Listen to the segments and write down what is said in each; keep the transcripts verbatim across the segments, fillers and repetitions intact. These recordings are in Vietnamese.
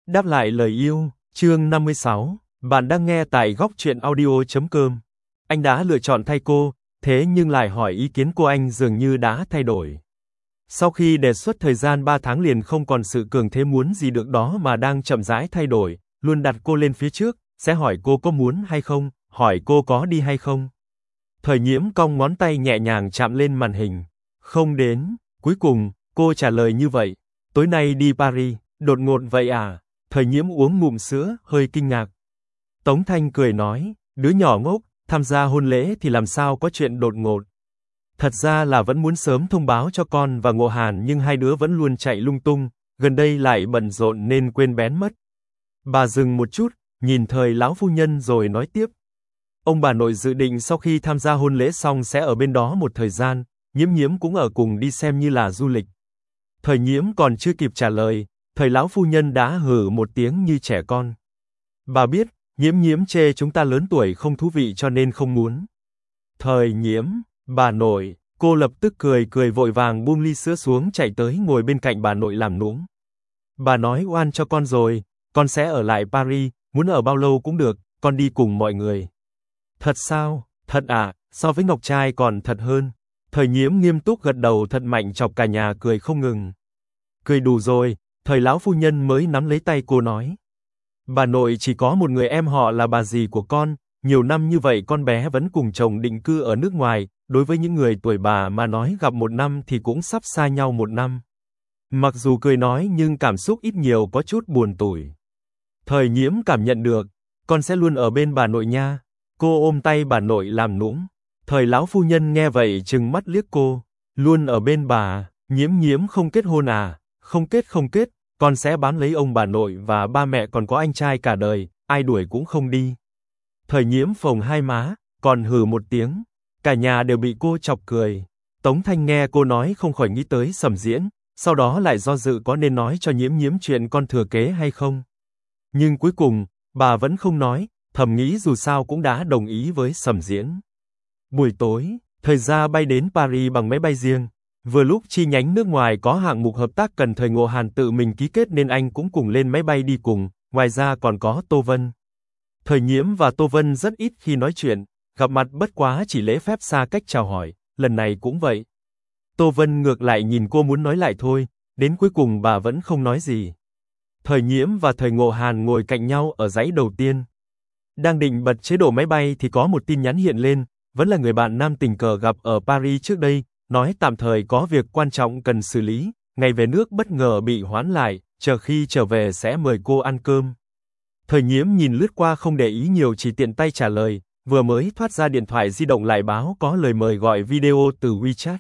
Đáp lại lời yêu, chương năm mươi sáu. Bạn đang nghe tại góc truyện audio chấm com. Anh đã lựa chọn thay cô, thế nhưng lại hỏi ý kiến cô, anh dường như đã thay đổi. Sau khi đề xuất thời gian ba tháng liền không còn sự cường thế muốn gì được đó mà đang chậm rãi thay đổi, luôn đặt cô lên phía trước, sẽ hỏi cô có muốn hay không, hỏi cô có đi hay không. Thời Nhiễm cong ngón tay nhẹ nhàng chạm lên màn hình. Không đến, cuối cùng, cô trả lời như vậy. Tối nay đi Paris, đột ngột vậy à? Thời Nhiễm uống ngụm sữa, hơi kinh ngạc. Tống Thanh cười nói, đứa nhỏ ngốc, tham gia hôn lễ thì làm sao có chuyện đột ngột. Thật ra là vẫn muốn sớm thông báo cho con và Ngộ Hàn nhưng hai đứa vẫn luôn chạy lung tung, gần đây lại bận rộn nên quên bén mất. Bà dừng một chút, nhìn Thời lão phu nhân rồi nói tiếp. Ông bà nội dự định sau khi tham gia hôn lễ xong sẽ ở bên đó một thời gian, Nhiễm Nhiễm cũng ở cùng đi xem như là du lịch. Thời Nhiễm còn chưa kịp trả lời, Thời lão phu nhân đã hừ một tiếng như trẻ con. Bà biết, Nhiễm Nhiễm chê chúng ta lớn tuổi không thú vị cho nên không muốn. Thời Nhiễm, bà nội, cô lập tức cười cười vội vàng buông ly sữa xuống chạy tới ngồi bên cạnh bà nội làm nũng. Bà nói oan cho con rồi, con sẽ ở lại Paris, muốn ở bao lâu cũng được, con đi cùng mọi người. Thật sao? Thật à, so với Ngọc Trai còn thật hơn. Thời Nhiễm nghiêm túc gật đầu thật mạnh chọc cả nhà cười không ngừng. Cười đủ rồi, Thời lão phu nhân mới nắm lấy tay cô nói. Bà nội chỉ có một người em họ là bà dì của con, nhiều năm như vậy con bé vẫn cùng chồng định cư ở nước ngoài, đối với những người tuổi bà mà nói gặp một năm thì cũng sắp xa nhau một năm. Mặc dù cười nói nhưng cảm xúc ít nhiều có chút buồn tủi. Thời Nhiễm cảm nhận được, con sẽ luôn ở bên bà nội nha. Cô ôm tay bà nội làm nũng. Thời lão phu nhân nghe vậy trừng mắt liếc cô, luôn ở bên bà, Nhiễm Nhiễm không kết hôn à? Không kết không kết, con sẽ bám lấy ông bà nội và ba mẹ còn có anh trai cả đời, ai đuổi cũng không đi. Thời Nhiễm phồng hai má, còn hừ một tiếng, cả nhà đều bị cô chọc cười. Tống Thanh nghe cô nói không khỏi nghĩ tới Sầm Diễn, sau đó lại do dự có nên nói cho Nhiễm Nhiễm chuyện con thừa kế hay không. Nhưng cuối cùng, bà vẫn không nói, thầm nghĩ dù sao cũng đã đồng ý với Sầm Diễn. Buổi tối, Thời gia bay đến Paris bằng máy bay riêng. Vừa lúc chi nhánh nước ngoài có hạng mục hợp tác cần Thời Ngộ Hàn tự mình ký kết nên anh cũng cùng lên máy bay đi cùng, ngoài ra còn có Tô Vân. Thời Nhiễm và Tô Vân rất ít khi nói chuyện, gặp mặt bất quá chỉ lễ phép xa cách chào hỏi, lần này cũng vậy. Tô Vân ngược lại nhìn cô muốn nói lại thôi, đến cuối cùng bà vẫn không nói gì. Thời Nhiễm và Thời Ngộ Hàn ngồi cạnh nhau ở dãy đầu tiên. Đang định bật chế độ máy bay thì có một tin nhắn hiện lên, vẫn là người bạn nam tình cờ gặp ở Paris trước đây, nói tạm thời có việc quan trọng cần xử lý, ngày về nước bất ngờ bị hoãn lại, chờ khi trở về sẽ mời cô ăn cơm. Thời Nhiễm nhìn lướt qua không để ý nhiều chỉ tiện tay trả lời, vừa mới thoát ra điện thoại di động lại báo có lời mời gọi video từ WeChat.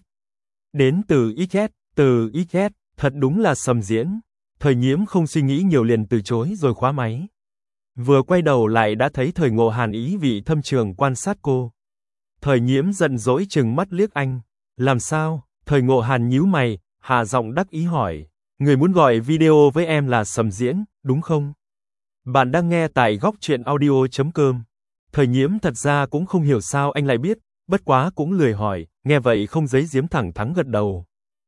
Đến từ ích ét, từ ích ét, thật đúng là Sầm Diễn. Thời Nhiễm không suy nghĩ nhiều liền từ chối rồi khóa máy. Vừa quay đầu lại đã thấy Thời Ngộ Hàn ý vị thâm trường quan sát cô. Thời Nhiễm giận dỗi trừng mắt liếc anh. Làm sao? Thời Ngộ Hàn nhíu mày, hạ giọng đắc ý hỏi. Người muốn gọi video với em là Sầm Diễn, đúng không? Bạn đang nghe tại góc truyện audio chấm com. Thời Nhiễm thật ra cũng không hiểu sao anh lại biết, bất quá cũng lười hỏi, nghe vậy không giấu giếm thẳng thắn gật đầu.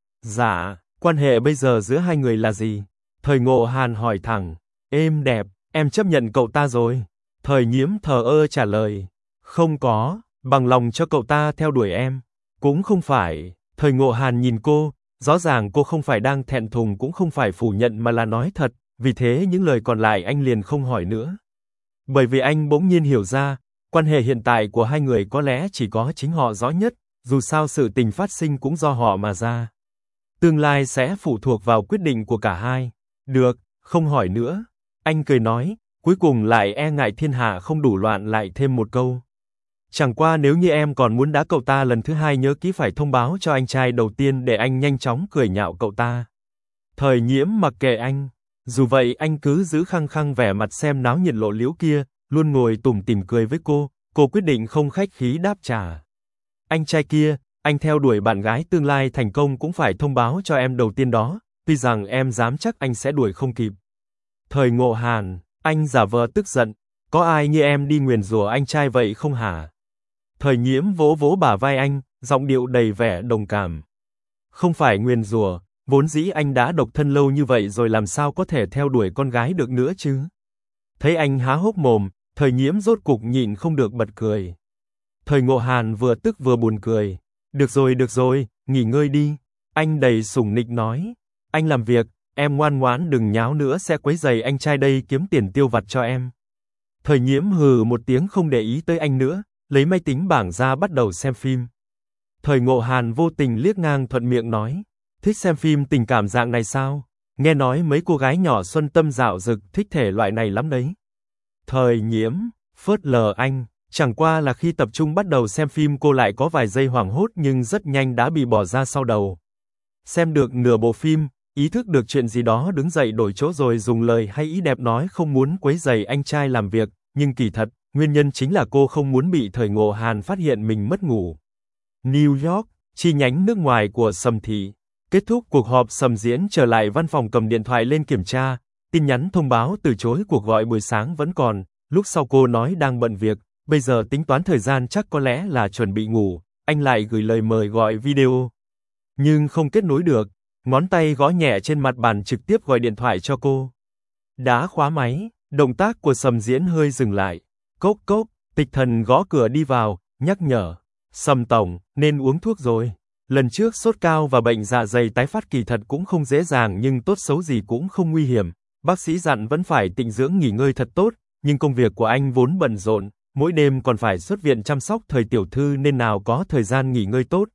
Dạ, quan hệ bây giờ giữa hai người là gì? Thời Ngộ Hàn hỏi thẳng. Êm đẹp, em chấp nhận cậu ta rồi. Thời Nhiễm thờ ơ trả lời. Không có, bằng lòng cho cậu ta theo đuổi em. Cũng không phải. Thời Ngộ Hàn nhìn cô, rõ ràng cô không phải đang thẹn thùng cũng không phải phủ nhận mà là nói thật, vì thế những lời còn lại anh liền không hỏi nữa. Bởi vì anh bỗng nhiên hiểu ra, quan hệ hiện tại của hai người có lẽ chỉ có chính họ rõ nhất, dù sao sự tình phát sinh cũng do họ mà ra. Tương lai sẽ phụ thuộc vào quyết định của cả hai. Được, không hỏi nữa. Anh cười nói, cuối cùng lại e ngại thiên hạ không đủ loạn lại thêm một câu. Chẳng qua nếu như em còn muốn đá cậu ta lần thứ hai nhớ kỹ phải thông báo cho anh trai đầu tiên để anh nhanh chóng cười nhạo cậu ta. Thời Nhiễm mặc kệ anh. Dù vậy anh cứ giữ khăng khăng vẻ mặt xem náo nhiệt lộ liễu kia, luôn ngồi tủm tỉm cười với cô, cô quyết định không khách khí đáp trả. Anh trai kia, anh theo đuổi bạn gái tương lai thành công cũng phải thông báo cho em đầu tiên đó, tuy rằng em dám chắc anh sẽ đuổi không kịp. Thời Ngộ Hàn, anh giả vờ tức giận, có ai như em đi nguyền rủa anh trai vậy không hả? Thời Nhiễm vỗ vỗ bả vai anh, giọng điệu đầy vẻ đồng cảm. Không phải nguyền rủa, vốn dĩ anh đã độc thân lâu như vậy rồi làm sao có thể theo đuổi con gái được nữa chứ. Thấy anh há hốc mồm, Thời Nhiễm rốt cục nhịn không được bật cười. Thời Ngộ Hàn vừa tức vừa buồn cười. Được rồi, được rồi, nghỉ ngơi đi. Anh đầy sủng nịnh nói. Anh làm việc, em ngoan ngoãn đừng nháo nữa sẽ quấy rầy anh trai đây kiếm tiền tiêu vặt cho em. Thời Nhiễm hừ một tiếng không để ý tới anh nữa, lấy máy tính bảng ra bắt đầu xem phim. Thời Ngộ Hàn vô tình liếc ngang thuận miệng nói. Thích xem phim tình cảm dạng này sao? Nghe nói mấy cô gái nhỏ xuân tâm dạo dực thích thể loại này lắm đấy. Thời Nhiễm phớt lờ anh. Chẳng qua là khi tập trung bắt đầu xem phim cô lại có vài giây hoảng hốt nhưng rất nhanh đã bị bỏ ra sau đầu. Xem được nửa bộ phim, ý thức được chuyện gì đó đứng dậy đổi chỗ rồi dùng lời hay ý đẹp nói không muốn quấy rầy anh trai làm việc, nhưng kỳ thật, nguyên nhân chính là cô không muốn bị Thời Ngộ Hàn phát hiện mình mất ngủ. New York, chi nhánh nước ngoài của Sầm Thị. Kết thúc cuộc họp, Sầm Diễn trở lại văn phòng cầm điện thoại lên kiểm tra, tin nhắn thông báo từ chối cuộc gọi buổi sáng vẫn còn, lúc sau cô nói đang bận việc. Bây giờ tính toán thời gian chắc có lẽ là chuẩn bị ngủ, anh lại gửi lời mời gọi video. Nhưng không kết nối được, ngón tay gõ nhẹ trên mặt bàn trực tiếp gọi điện thoại cho cô. Đã khóa máy, động tác của Sầm Diễn hơi dừng lại. Cốc cốc, Tịch Thần gõ cửa đi vào, nhắc nhở. Sầm tổng, nên uống thuốc rồi. Lần trước sốt cao và bệnh dạ dày tái phát kỳ thật cũng không dễ dàng nhưng tốt xấu gì cũng không nguy hiểm. Bác sĩ dặn vẫn phải tịnh dưỡng nghỉ ngơi thật tốt, nhưng công việc của anh vốn bận rộn. Mỗi đêm còn phải xuất viện chăm sóc Thời tiểu thư nên nào có thời gian nghỉ ngơi tốt.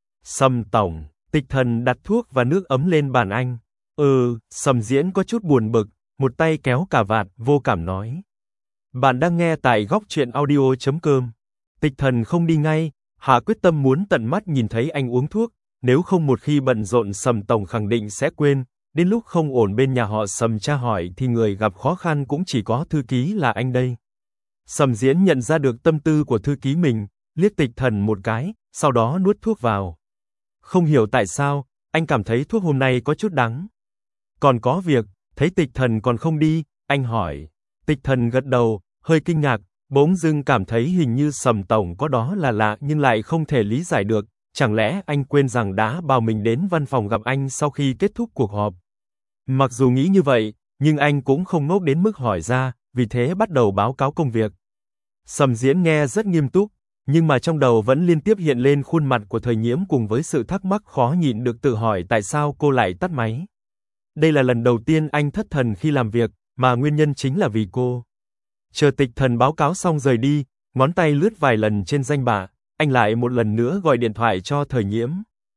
Sầm tổng, Tịch Thần đặt thuốc và nước ấm lên bàn anh. Ừ, Sầm Diễn có chút buồn bực, một tay kéo cà vạt, vô cảm nói. Bạn đang nghe tại góc truyện audio chấm com. Tịch Thần không đi ngay, hạ quyết tâm muốn tận mắt nhìn thấy anh uống thuốc, nếu không một khi bận rộn Sầm tổng khẳng định sẽ quên, đến lúc không ổn bên nhà họ Sầm tra hỏi thì người gặp khó khăn cũng chỉ có thư ký là anh đây. Sầm Diễn nhận ra được tâm tư của thư ký mình, liếc Tịch Thần một cái, sau đó nuốt thuốc vào. Không hiểu tại sao, anh cảm thấy thuốc hôm nay có chút đắng. Còn có việc, thấy Tịch Thần còn không đi, anh hỏi. Tịch Thần gật đầu, hơi kinh ngạc, bỗng dưng cảm thấy hình như Sầm tổng có đó là lạ nhưng lại không thể lý giải được, chẳng lẽ anh quên rằng đã bảo mình đến văn phòng gặp anh sau khi kết thúc cuộc họp. Mặc dù nghĩ như vậy, nhưng anh cũng không ngốc đến mức hỏi ra, vì thế bắt đầu báo cáo công việc. Sầm Diễn nghe rất nghiêm túc, nhưng mà trong đầu vẫn liên tiếp hiện lên khuôn mặt của Thời Nhiễm cùng với sự thắc mắc khó nhịn được tự hỏi tại sao cô lại tắt máy. Đây là lần đầu tiên anh thất thần khi làm việc, mà nguyên nhân chính là vì cô. Chờ Tịch Thần báo cáo xong rời đi, ngón tay lướt vài lần trên danh bạ, anh lại một lần nữa gọi điện thoại cho Thời Nhiễm.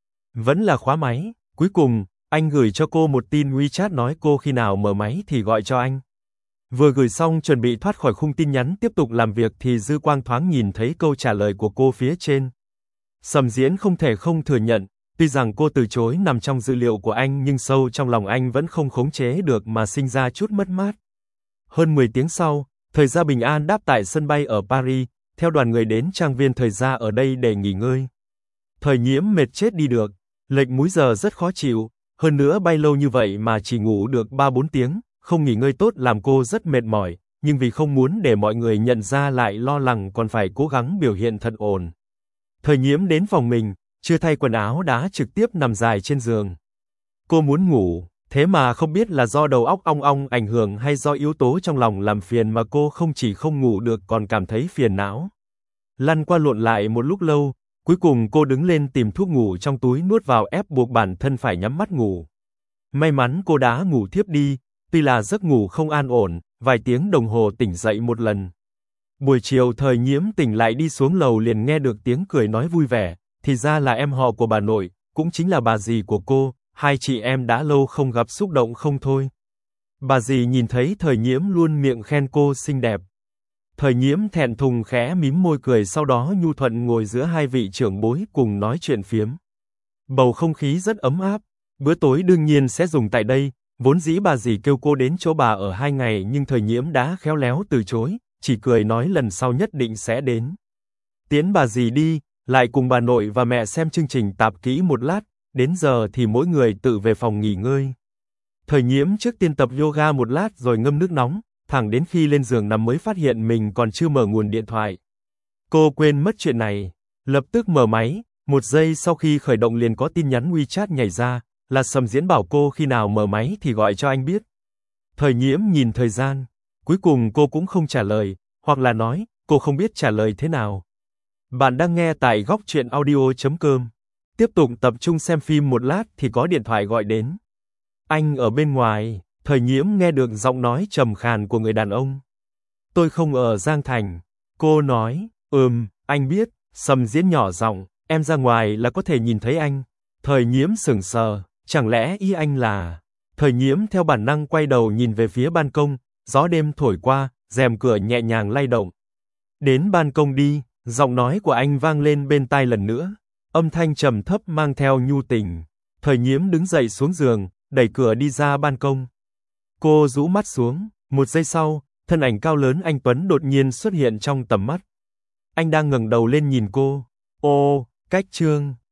Vẫn là khóa máy, cuối cùng, anh gửi cho cô một tin WeChat nói cô khi nào mở máy thì gọi cho anh. Vừa gửi xong chuẩn bị thoát khỏi khung tin nhắn tiếp tục làm việc thì dư quang thoáng nhìn thấy câu trả lời của cô phía trên. Sầm Diễn không thể không thừa nhận, tuy rằng cô từ chối nằm trong dữ liệu của anh nhưng sâu trong lòng anh vẫn không khống chế được mà sinh ra chút mất mát. Hơn mười tiếng sau, Thời Gia bình an đáp tại sân bay ở Paris, theo đoàn người đến trang viên Thời Gia ở đây để nghỉ ngơi. Thời Nhiễm mệt chết đi được, lệch múi giờ rất khó chịu, hơn nữa bay lâu như vậy mà chỉ ngủ được ba bốn tiếng. Không nghỉ ngơi tốt làm cô rất mệt mỏi, nhưng vì không muốn để mọi người nhận ra lại lo lắng còn phải cố gắng biểu hiện thật ổn. Thời Nhiễm đến phòng mình, chưa thay quần áo đã trực tiếp nằm dài trên giường. Cô muốn ngủ, thế mà không biết là do đầu óc ong ong ảnh hưởng hay do yếu tố trong lòng làm phiền mà cô không chỉ không ngủ được còn cảm thấy phiền não. Lăn qua lộn lại một lúc lâu, cuối cùng cô đứng lên tìm thuốc ngủ trong túi nuốt vào ép buộc bản thân phải nhắm mắt ngủ. May mắn cô đã ngủ thiếp đi. Tuy là giấc ngủ không an ổn, vài tiếng đồng hồ tỉnh dậy một lần. Buổi chiều Thời Nhiễm tỉnh lại đi xuống lầu liền nghe được tiếng cười nói vui vẻ, thì ra là em họ của bà nội, cũng chính là bà dì của cô, hai chị em đã lâu không gặp xúc động không thôi. Bà dì nhìn thấy Thời Nhiễm luôn miệng khen cô xinh đẹp. Thời Nhiễm thẹn thùng khẽ mím môi cười sau đó nhu thuận ngồi giữa hai vị trưởng bối cùng nói chuyện phiếm. Bầu không khí rất ấm áp, bữa tối đương nhiên sẽ dùng tại đây. Vốn dĩ bà dì kêu cô đến chỗ bà ở hai ngày nhưng Thời Nhiễm đã khéo léo từ chối, chỉ cười nói lần sau nhất định sẽ đến. Tiễn bà dì đi, lại cùng bà nội và mẹ xem chương trình tạp kỹ một lát, đến giờ thì mỗi người tự về phòng nghỉ ngơi. Thời Nhiễm trước tiên tập yoga một lát rồi ngâm nước nóng, thẳng đến khi lên giường nằm mới phát hiện mình còn chưa mở nguồn điện thoại. Cô quên mất chuyện này, lập tức mở máy, một giây sau khi khởi động liền có tin nhắn WeChat nhảy ra. là Sầm Diễn bảo cô khi nào mở máy thì gọi cho anh biết. Thời Nhiễm nhìn thời gian, cuối cùng cô cũng không trả lời, hoặc là nói, cô không biết trả lời thế nào. Bạn đang nghe tại góc truyện audio chấm com. Tiếp tục tập trung xem phim một lát thì có điện thoại gọi đến. Anh ở bên ngoài, Thời Nhiễm nghe được giọng nói trầm khàn của người đàn ông. Tôi không ở Giang Thành. Cô nói, ừm, anh biết. Sầm Diễn nhỏ giọng, em ra ngoài là có thể nhìn thấy anh. Thời Nhiễm sững sờ, chẳng lẽ ý anh là... Thời Nhiễm theo bản năng quay đầu nhìn về phía ban công, gió đêm thổi qua, rèm cửa nhẹ nhàng lay động. Đến ban công đi, giọng nói của anh vang lên bên tai lần nữa, âm thanh trầm thấp mang theo nhu tình. Thời Nhiễm đứng dậy xuống giường, đẩy cửa đi ra ban công. Cô rũ mắt xuống, một giây sau, thân ảnh cao lớn anh Tuấn đột nhiên xuất hiện trong tầm mắt. Anh đang ngẩng đầu lên nhìn cô. Ô, cách Trương.